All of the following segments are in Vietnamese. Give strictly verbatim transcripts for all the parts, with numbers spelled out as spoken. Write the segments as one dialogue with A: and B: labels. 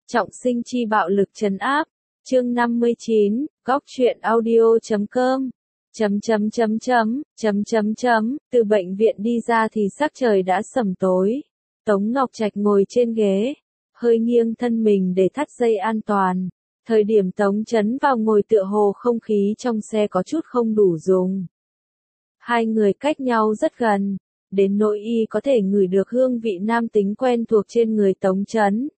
A: Trọng sinh chi bạo lực trấn áp. Chương năm mươi chín, góc truyện audio chấm com. Chấm chấm chấm chấm, chấm chấm chấm, từ bệnh viện đi ra thì sắc trời đã sẩm tối. Tống Ngọc Trạch ngồi trên ghế, hơi nghiêng thân mình để thắt dây an toàn. Thời điểm Tống Chấn vào ngồi tựa hồ không khí trong xe có chút không đủ dùng. Hai người cách nhau rất gần, đến nỗi y có thể ngửi được hương vị nam tính quen thuộc trên người Tống Chấn.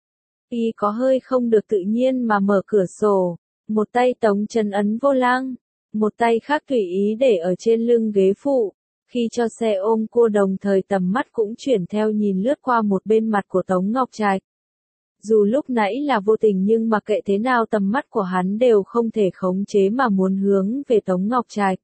A: Y có hơi không được tự nhiên mà mở cửa sổ, một tay Tống Chấn ấn vô lăng, một tay khác tùy ý để ở trên lưng ghế phụ. Khi cho xe ôm cua đồng thời tầm mắt cũng chuyển theo nhìn lướt qua một bên mặt của Tống Ngọc Trạch. Dù lúc nãy là vô tình nhưng mà kệ thế nào tầm mắt của hắn đều không thể khống chế mà muốn hướng về Tống Ngọc Trạch.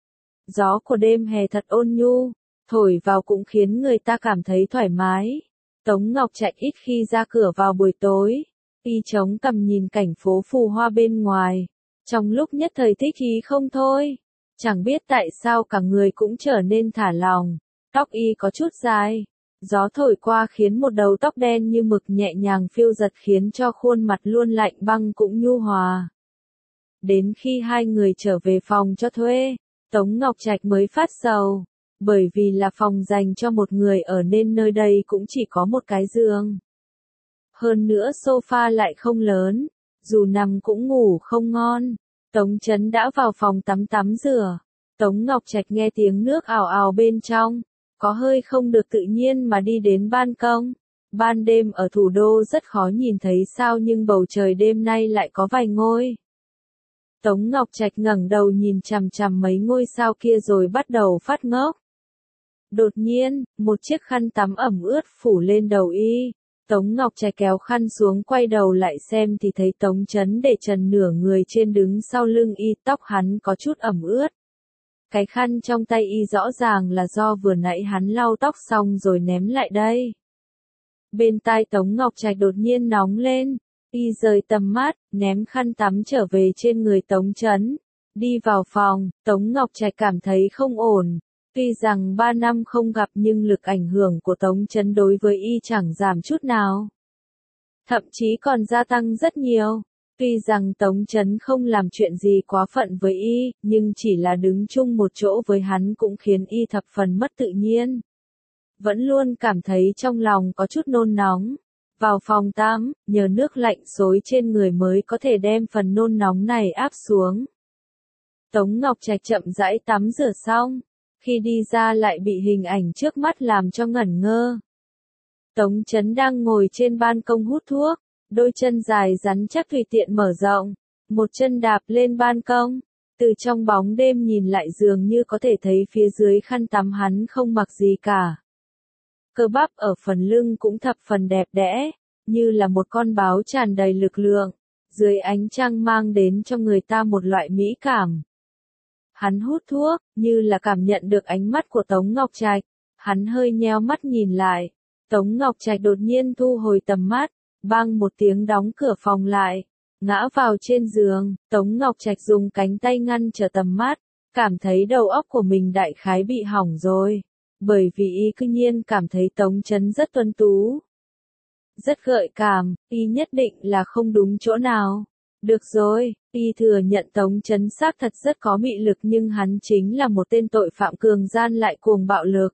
A: Gió của đêm hè thật ôn nhu, thổi vào cũng khiến người ta cảm thấy thoải mái. Tống Ngọc Trạch ít khi ra cửa vào buổi tối, y chống cằm nhìn cảnh phố phù hoa bên ngoài, trong lúc nhất thời thích ý không thôi. Chẳng biết tại sao cả người cũng trở nên thả lỏng, tóc y có chút dài, gió thổi qua khiến một đầu tóc đen như mực nhẹ nhàng phiêu giật khiến cho khuôn mặt luôn lạnh băng cũng nhu hòa. Đến khi hai người trở về phòng cho thuê, Tống Ngọc Trạch mới phát sầu, bởi vì là phòng dành cho một người ở nên nơi đây cũng chỉ có một cái giường. Hơn nữa sofa lại không lớn, dù nằm cũng ngủ không ngon. Tống Chấn đã vào phòng tắm tắm rửa. Tống Ngọc Trạch nghe tiếng nước ào ào bên trong, có hơi không được tự nhiên mà đi đến ban công. Ban đêm ở thủ đô rất khó nhìn thấy sao nhưng bầu trời đêm nay lại có vài ngôi. Tống Ngọc Trạch ngẩng đầu nhìn chằm chằm mấy ngôi sao kia rồi bắt đầu phát ngốc. Đột nhiên, một chiếc khăn tắm ẩm ướt phủ lên đầu y. Tống Ngọc Trạch kéo khăn xuống quay đầu lại xem thì thấy Tống Chấn để trần nửa người trên đứng sau lưng y, tóc hắn có chút ẩm ướt. Cái khăn trong tay y rõ ràng là do vừa nãy hắn lau tóc xong rồi ném lại đây. Bên tai Tống Ngọc Trạch đột nhiên nóng lên, y rời tầm mắt, ném khăn tắm trở về trên người Tống Chấn. Đi vào phòng, Tống Ngọc Trạch cảm thấy không ổn. Tuy rằng ba năm không gặp nhưng lực ảnh hưởng của Tống Chấn đối với y chẳng giảm chút nào. Thậm chí còn gia tăng rất nhiều. Tuy rằng Tống Chấn không làm chuyện gì quá phận với y, nhưng chỉ là đứng chung một chỗ với hắn cũng khiến y thập phần mất tự nhiên. Vẫn luôn cảm thấy trong lòng có chút nôn nóng. Vào phòng tắm, nhờ nước lạnh xối trên người mới có thể đem phần nôn nóng này áp xuống. Tống Ngọc Trạch chậm rãi tắm rửa xong. Khi đi ra lại bị hình ảnh trước mắt làm cho ngẩn ngơ. Tống Chấn đang ngồi trên ban công hút thuốc, đôi chân dài rắn chắc tùy tiện mở rộng, một chân đạp lên ban công, từ trong bóng đêm nhìn lại dường như có thể thấy phía dưới khăn tắm hắn không mặc gì cả. Cơ bắp ở phần lưng cũng thập phần đẹp đẽ, như là một con báo tràn đầy lực lượng, dưới ánh trăng mang đến cho người ta một loại mỹ cảm. Hắn hút thuốc, như là cảm nhận được ánh mắt của Tống Ngọc Trạch, hắn hơi nheo mắt nhìn lại. Tống Ngọc Trạch đột nhiên thu hồi tầm mắt, bang một tiếng đóng cửa phòng lại, ngã vào trên giường. Tống Ngọc Trạch dùng cánh tay ngăn trở tầm mắt, cảm thấy đầu óc của mình đại khái bị hỏng rồi, bởi vì y cứ nhiên cảm thấy Tống Chấn rất tuấn tú, rất gợi cảm, y nhất định là không đúng chỗ nào. Được rồi, y thừa nhận Tống Chấn xác thật rất có mị lực nhưng hắn chính là một tên tội phạm cường gian lại cuồng bạo lực.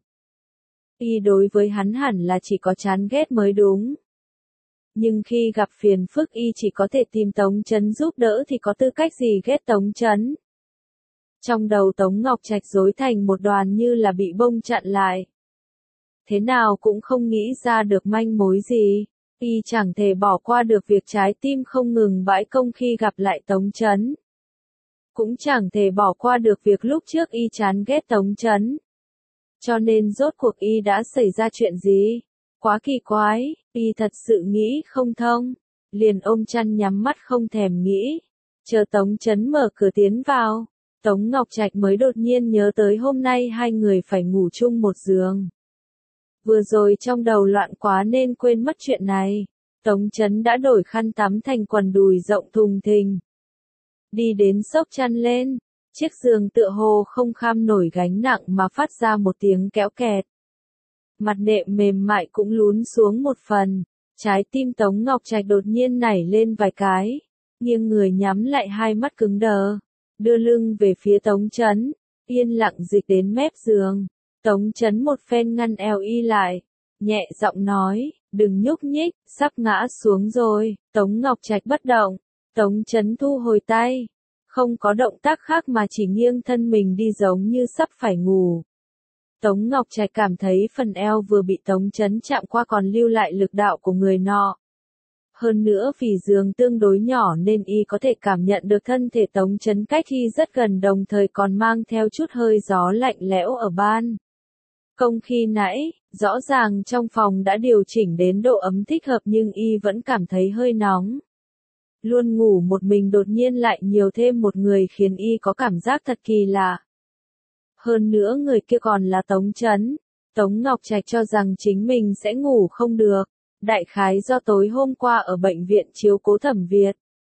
A: Y đối với hắn hẳn là chỉ có chán ghét mới đúng. Nhưng khi gặp phiền phức y chỉ có thể tìm Tống Chấn giúp đỡ thì có tư cách gì ghét Tống Chấn. Trong đầu Tống Ngọc Trạch rối thành một đoàn như là bị bông chặn lại. Thế nào cũng không nghĩ ra được manh mối gì. Y chẳng thể bỏ qua được việc trái tim không ngừng bãi công khi gặp lại Tống Chấn. Cũng chẳng thể bỏ qua được việc lúc trước y chán ghét Tống Chấn. Cho nên rốt cuộc y đã xảy ra chuyện gì? Quá kỳ quái, y thật sự nghĩ không thông. Liền ôm chăn nhắm mắt không thèm nghĩ. Chờ Tống Chấn mở cửa tiến vào, Tống Ngọc Trạch mới đột nhiên nhớ tới hôm nay hai người phải ngủ chung một giường. Vừa rồi trong đầu loạn quá nên quên mất chuyện này. Tống Chấn đã đổi khăn tắm thành quần đùi rộng thùng thình. Đi đến xốc chăn lên, chiếc giường tựa hồ không kham nổi gánh nặng mà phát ra một tiếng kéo kẹt. Mặt nệm mềm mại cũng lún xuống một phần, Trái tim Tống Ngọc Trạch đột nhiên nảy lên vài cái, nghiêng người nhắm lại hai mắt cứng đờ, đưa lưng về phía Tống Chấn, yên lặng dịch đến mép giường. Tống Chấn một phen ngăn eo y lại, nhẹ giọng nói, đừng nhúc nhích, sắp ngã xuống rồi. Tống Ngọc Trạch bất động, Tống Chấn thu hồi tay, không có động tác khác mà chỉ nghiêng thân mình đi giống như sắp phải ngủ. Tống Ngọc Trạch cảm thấy phần eo vừa bị Tống Chấn chạm qua còn lưu lại lực đạo của người nọ. Hơn nữa vì giường tương đối nhỏ nên y có thể cảm nhận được thân thể Tống Chấn cách y rất gần, đồng thời còn mang theo chút hơi gió lạnh lẽo ở ban công khi nãy. Rõ ràng trong phòng đã điều chỉnh đến độ ấm thích hợp nhưng y vẫn cảm thấy hơi nóng. Luôn ngủ một mình đột nhiên lại nhiều thêm một người khiến y có cảm giác thật kỳ lạ. Hơn nữa người kia còn là Tống Chấn. Tống Ngọc Trạch cho rằng chính mình sẽ ngủ không được. Đại khái do tối hôm qua ở bệnh viện chiếu cố Thẩm Việt.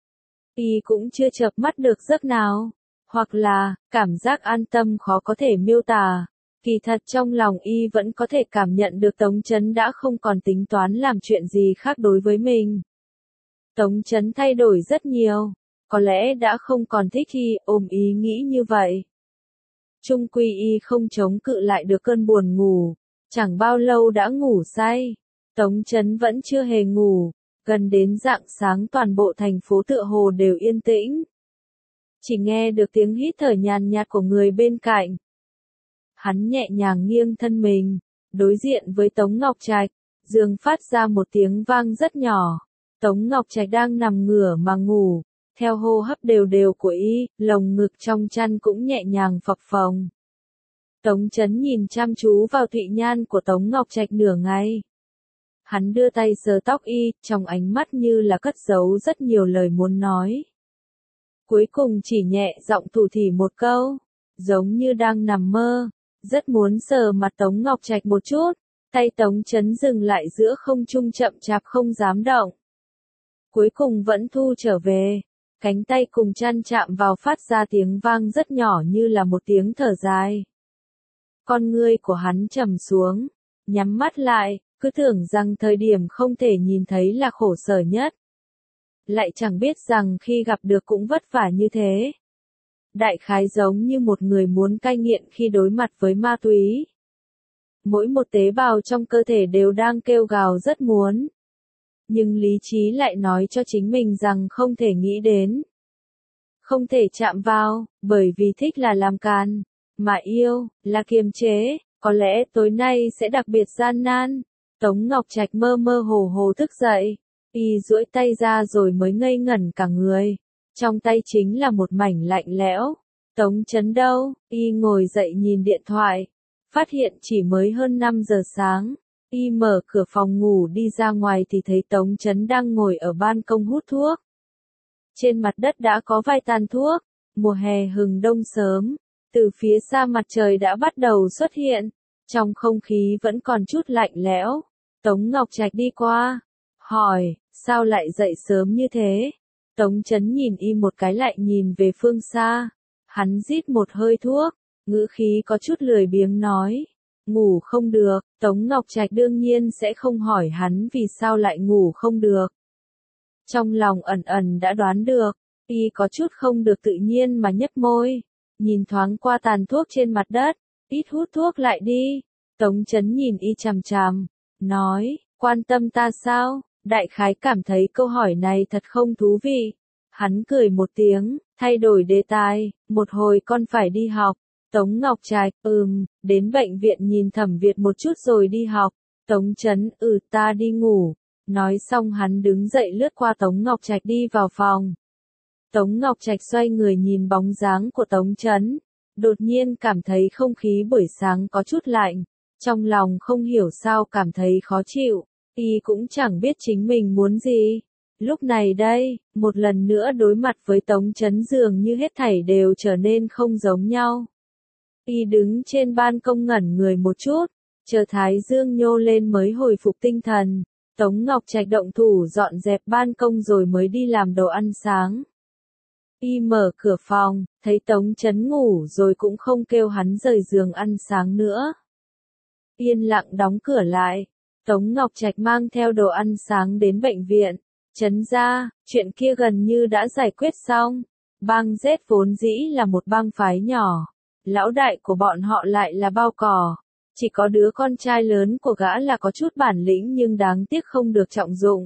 A: Y cũng chưa chợp mắt được giấc nào. Hoặc là, cảm giác an tâm khó có thể miêu tả. Kỳ thật trong lòng y vẫn có thể cảm nhận được Tống Chấn đã không còn tính toán làm chuyện gì khác đối với mình. Tống Chấn thay đổi rất nhiều. Có lẽ đã không còn thích y, ôm ý nghĩ như vậy. Chung quy y không chống cự lại được cơn buồn ngủ. Chẳng bao lâu đã ngủ say. Tống Chấn vẫn chưa hề ngủ. Gần đến rạng sáng toàn bộ thành phố tựa hồ đều yên tĩnh. Chỉ nghe được tiếng hít thở nhàn nhạt của người bên cạnh. Hắn nhẹ nhàng nghiêng thân mình, đối diện với Tống Ngọc Trạch, giường phát ra một tiếng vang rất nhỏ. Tống Ngọc Trạch đang nằm ngửa mà ngủ, theo hô hấp đều đều của y, lồng ngực trong chăn cũng nhẹ nhàng phập phồng. Tống Chấn nhìn chăm chú vào Thụy Nhan của Tống Ngọc Trạch nửa ngày. Hắn đưa tay sờ tóc y, trong ánh mắt như là cất giấu rất nhiều lời muốn nói. Cuối cùng chỉ nhẹ giọng thủ thỉ một câu, giống như đang nằm mơ. Rất muốn sờ mặt Tống Ngọc Trạch một chút, tay Tống Chấn dừng lại giữa không trung chậm chạp không dám động. Cuối cùng vẫn thu trở về, cánh tay cùng chăn chạm vào phát ra tiếng vang rất nhỏ như là một tiếng thở dài. Con ngươi của hắn trầm xuống, nhắm mắt lại, cứ tưởng rằng thời điểm không thể nhìn thấy là khổ sở nhất. Lại chẳng biết rằng khi gặp được cũng vất vả như thế. Đại khái giống như một người muốn cai nghiện khi đối mặt với ma túy. Mỗi một tế bào trong cơ thể đều đang kêu gào rất muốn. Nhưng lý trí lại nói cho chính mình rằng không thể nghĩ đến. Không thể chạm vào, bởi vì thích là làm càn. Mà yêu, là kiềm chế, có lẽ tối nay sẽ đặc biệt gian nan. Tống Ngọc Trạch mơ mơ hồ hồ thức dậy. Y duỗi tay ra rồi mới ngây ngẩn cả người. Trong tay chính là một mảnh lạnh lẽo. Tống Chấn đâu? Y ngồi dậy nhìn điện thoại. Phát hiện chỉ mới hơn năm giờ sáng. Y mở cửa phòng ngủ đi ra ngoài thì thấy Tống Chấn đang ngồi ở ban công hút thuốc. Trên mặt đất đã có vài tàn thuốc. Mùa hè hừng đông sớm. Từ phía xa mặt trời đã bắt đầu xuất hiện. Trong không khí vẫn còn chút lạnh lẽo. Tống Ngọc Trạch đi qua. Hỏi, sao lại dậy sớm như thế? Tống Chấn nhìn y một cái lại nhìn về phương xa. Hắn rít một hơi thuốc, ngữ khí có chút lười biếng nói. Ngủ không được, Tống Ngọc Trạch đương nhiên sẽ không hỏi hắn vì sao lại ngủ không được. Trong lòng ẩn ẩn đã đoán được, y có chút không được tự nhiên mà nhếch môi. Nhìn thoáng qua tàn thuốc trên mặt đất, ít hút thuốc lại đi. Tống Chấn nhìn y chằm chằm, nói, quan tâm ta sao? Đại khái cảm thấy câu hỏi này thật không thú vị. Hắn cười một tiếng, thay đổi đề tài, một hồi con phải đi học. Tống Ngọc Trạch, ừm, đến bệnh viện nhìn Thẩm Việt một chút rồi đi học. Tống Chấn, ừ ta đi ngủ. Nói xong hắn đứng dậy lướt qua Tống Ngọc Trạch đi vào phòng. Tống Ngọc Trạch xoay người nhìn bóng dáng của Tống Chấn. Đột nhiên cảm thấy không khí buổi sáng có chút lạnh. Trong lòng không hiểu sao cảm thấy khó chịu. Y cũng chẳng biết chính mình muốn gì. Lúc này đây, một lần nữa đối mặt với Tống Chấn dường như hết thảy đều trở nên không giống nhau. Y đứng trên ban công ngẩn người một chút, chờ thái dương nhô lên mới hồi phục tinh thần. Tống Ngọc Trạch động thủ dọn dẹp ban công rồi mới đi làm đồ ăn sáng. Y mở cửa phòng, thấy Tống Chấn ngủ rồi cũng không kêu hắn rời giường ăn sáng nữa. Yên lặng đóng cửa lại. Tống Ngọc Trạch mang theo đồ ăn sáng đến bệnh viện. Trấn gia, chuyện kia gần như đã giải quyết xong. Bang Z vốn dĩ là một bang phái nhỏ. Lão đại của bọn họ lại là bao cỏ. Chỉ có đứa con trai lớn của gã là có chút bản lĩnh nhưng đáng tiếc không được trọng dụng.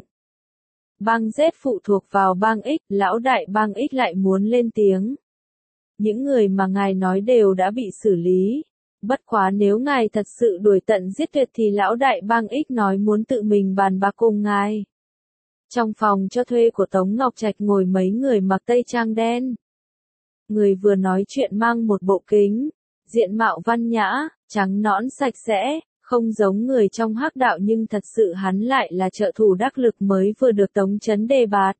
A: Bang Z phụ thuộc vào bang X, lão đại bang X lại muốn lên tiếng. Những người mà ngài nói đều đã bị xử lý. Bất quá nếu ngài thật sự đuổi tận giết tuyệt thì lão đại bang X nói muốn tự mình bàn bạc cùng ngài. Trong phòng cho thuê của Tống Ngọc Trạch ngồi mấy người mặc tây trang đen. Người vừa nói chuyện mang một bộ kính, diện mạo văn nhã, trắng nõn sạch sẽ, không giống người trong hắc đạo nhưng thật sự hắn lại là trợ thủ đắc lực mới vừa được Tống Chấn đề bạt.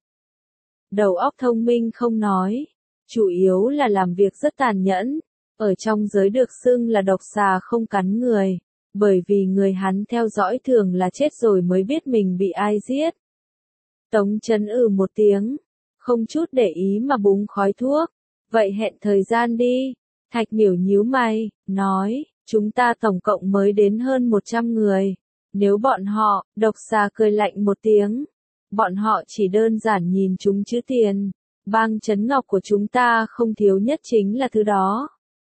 A: Đầu óc thông minh không nói, chủ yếu là làm việc rất tàn nhẫn, ở trong giới được xưng là độc xà không cắn người, bởi vì người hắn theo dõi thường là chết rồi mới biết mình bị ai giết. Tống Chấn ừ một tiếng, không chút để ý mà búng khói thuốc, vậy hẹn thời gian đi. Thạch Miểu nhíu mày, nói, chúng ta tổng cộng mới đến hơn một trăm người. Nếu bọn họ, độc xà cười lạnh một tiếng. Bọn họ chỉ đơn giản nhìn chúng chữ tiền. Bang Trấn Ngọc của chúng ta không thiếu nhất chính là thứ đó.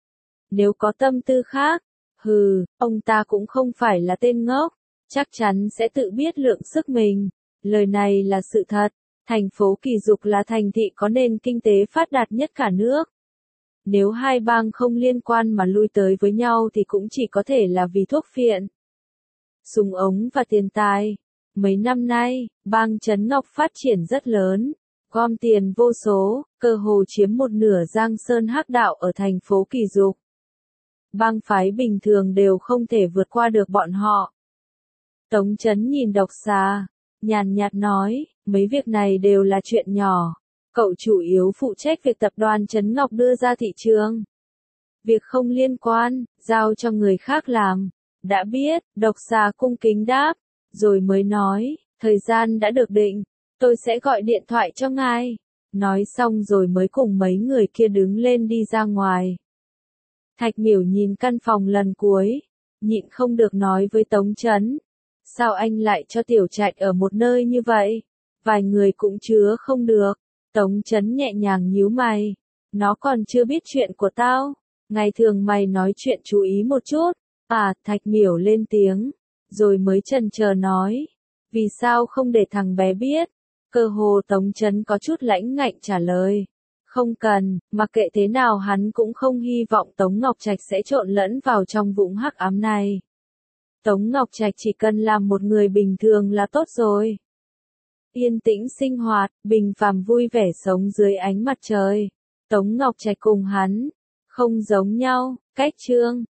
A: Nếu có tâm tư khác, hừ, ông ta cũng không phải là tên ngốc. Chắc chắn sẽ tự biết lượng sức mình. Lời này là sự thật. Thành phố Kỳ Dục là thành thị có nền kinh tế phát đạt nhất cả nước. Nếu hai bang không liên quan mà lui tới với nhau thì cũng chỉ có thể là vì thuốc phiện, súng ống và tiền tài. Mấy năm nay, bang Trấn Ngọc phát triển rất lớn, gom tiền vô số, cơ hồ chiếm một nửa Giang Sơn hắc đạo ở thành phố Kỳ Dục. Bang phái bình thường đều không thể vượt qua được bọn họ. Tống Chấn nhìn độc xà, nhàn nhạt nói, mấy việc này đều là chuyện nhỏ. Cậu chủ yếu phụ trách việc tập đoàn Trấn Ngọc đưa ra thị trường. Việc không liên quan, giao cho người khác làm. Đã biết, độc xà cung kính đáp, rồi mới nói, thời gian đã được định, tôi sẽ gọi điện thoại cho ngài. Nói xong rồi mới cùng mấy người kia đứng lên đi ra ngoài. Thạch Miểu nhìn căn phòng lần cuối, nhịn không được nói với Tống Chấn. Sao anh lại cho Tiểu Trạch ở một nơi như vậy? Vài người cũng chứa không được. Tống Chấn nhẹ nhàng nhíu mày. Nó còn chưa biết chuyện của tao. Ngày thường mày nói chuyện chú ý một chút. À, Thạch Miểu lên tiếng. Rồi mới chần chờ nói. Vì sao không để thằng bé biết? Cơ hồ Tống Chấn có chút lãnh ngạnh trả lời. Không cần, mặc kệ thế nào hắn cũng không hy vọng Tống Ngọc Trạch sẽ trộn lẫn vào trong vũng hắc ám này. Tống Ngọc Trạch chỉ cần làm một người bình thường là tốt rồi. Yên tĩnh sinh hoạt, bình phàm vui vẻ sống dưới ánh mặt trời. Tống Ngọc Trạch cùng hắn, không giống nhau, cách chương.